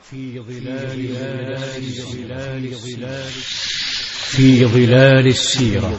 في ظلال السيرة.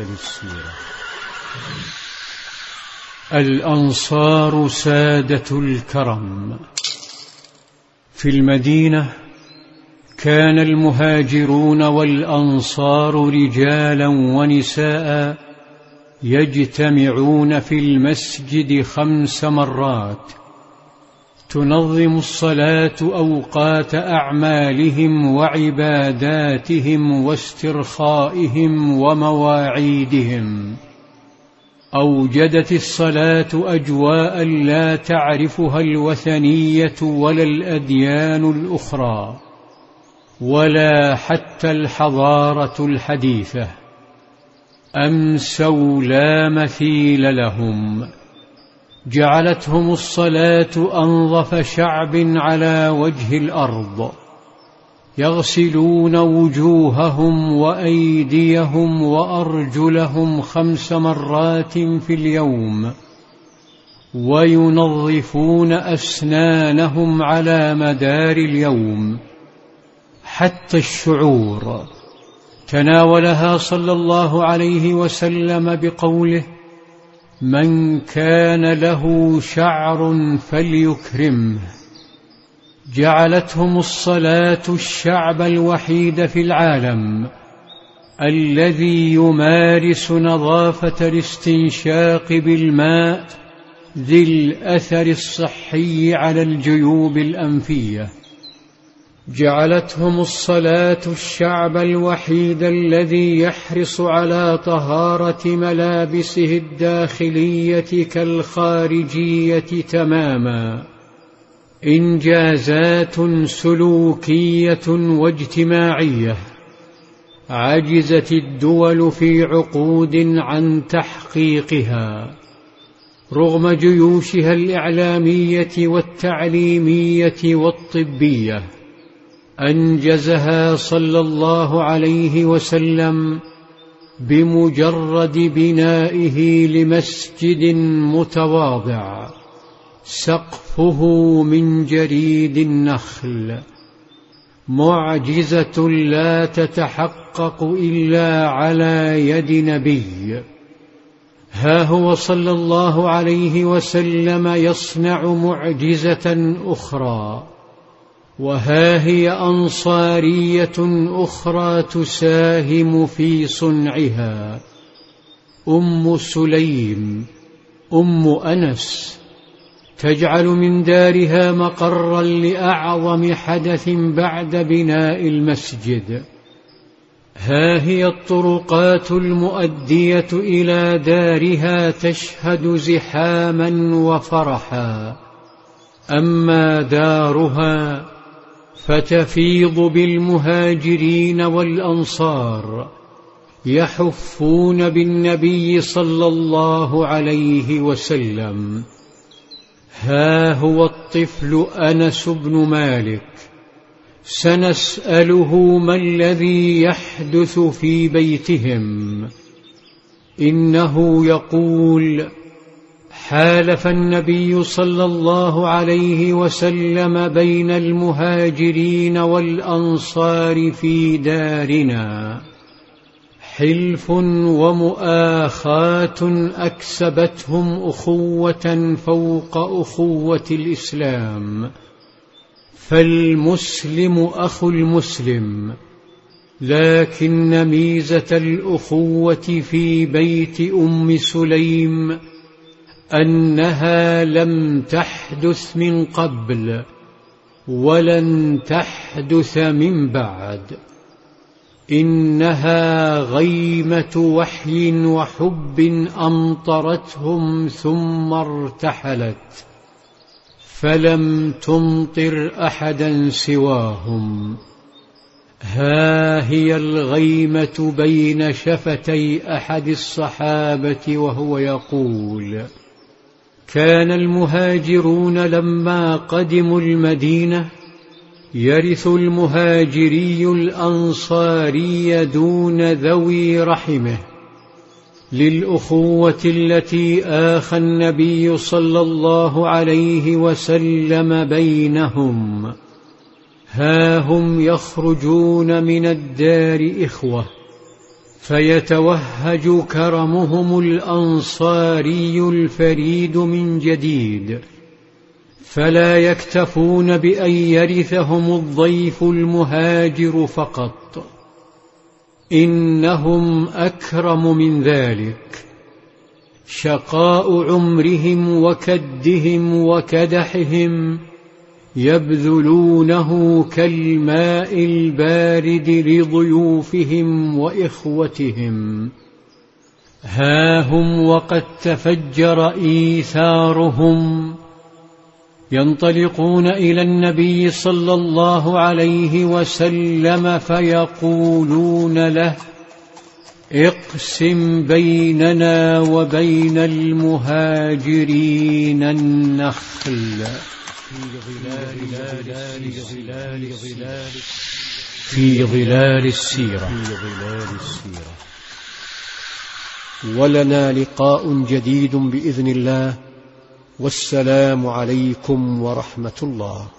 الأنصار سادة الكرم. في المدينة كان المهاجرون والأنصار رجالا ونساء يجتمعون في المسجد 5 مرات، تنظم الصلاة أوقات أعمالهم وعباداتهم واسترخائهم ومواعيدهم. أوجدت الصلاة أجواء لا تعرفها الوثنية ولا الأديان الأخرى ولا حتى الحضارة الحديثة. أمسوا لا مثيل لهم، جعلتهم الصلاة أنظف شعب على وجه الأرض، يغسلون وجوههم وأيديهم وأرجلهم 5 مرات في اليوم، وينظفون أسنانهم على مدار اليوم. حتى الشعور تناولها صلى الله عليه وسلم بقوله: من كان له شعر فليكرمه. جعلتهم الصلاة الشعب الوحيد في العالم الذي يمارس نظافة الاستنشاق بالماء ذي الأثر الصحي على الجيوب الأنفية. جعلتهم الصلاة الشعب الوحيد الذي يحرص على طهارة ملابسه الداخلية كالخارجية تماما. إنجازات سلوكية واجتماعية عجزت الدول في عقود عن تحقيقها، رغم جيوشها الإعلامية والتعليمية والطبية. أنجزها صلى الله عليه وسلم بمجرد بنائه لمسجد متواضع سقفه من جريد النخل، معجزة لا تتحقق إلا على يد نبي. ها هو صلى الله عليه وسلم يصنع معجزة أخرى، وها هي أنصارية أخرى تساهم في صنعها. أم سليم أم أنس تجعل من دارها مقرا لأعظم حدث بعد بناء المسجد. ها هي الطرقات المؤدية إلى دارها تشهد زحاما وفرحا. أما دارها فتفيض بالمهاجرين والأنصار يحفون بالنبي صلى الله عليه وسلم. ها هو الطفل أنس بن مالك، سنسأله ما الذي يحدث في بيتهم. إنه يقول: حالف النبي صلى الله عليه وسلم بين المهاجرين والأنصار في دارنا، حلف ومؤاخاة أكسبتهم أخوة فوق أخوة الإسلام. فالمسلم أخو المسلم، لكن ميزة الأخوة في بيت أم سليم أنها لم تحدث من قبل ولن تحدث من بعد. إنها غيمة وحي وحب أمطرتهم ثم ارتحلت، فلم تمطر أحدا سواهم. ها هي الغيمة بين شفتي أحد الصحابة وهو يقول: كان المهاجرون لما قدموا المدينة يرث المهاجري الأنصاري دون ذوي رحمه، للأخوة التي آخى النبي صلى الله عليه وسلم بينهم. ها هم يخرجون من الدار إخوة، فيتوهج كرمهم الأنصاري الفريد من جديد، فلا يكتفون بأن يرثهم الضيف المهاجر فقط، إنهم أكرم من ذلك. شقاء عمرهم وكدهم وكدحهم يبذلونه كالماء البارد لضيوفهم وإخوتهم. ها هم وقد تفجر إيثارهم، ينطلقون إلى النبي صلى الله عليه وسلم فيقولون له: اقسم بيننا وبين المهاجرين النخل في ظلال السيرة. ولنا لقاء جديد بإذن الله، والسلام عليكم ورحمة الله.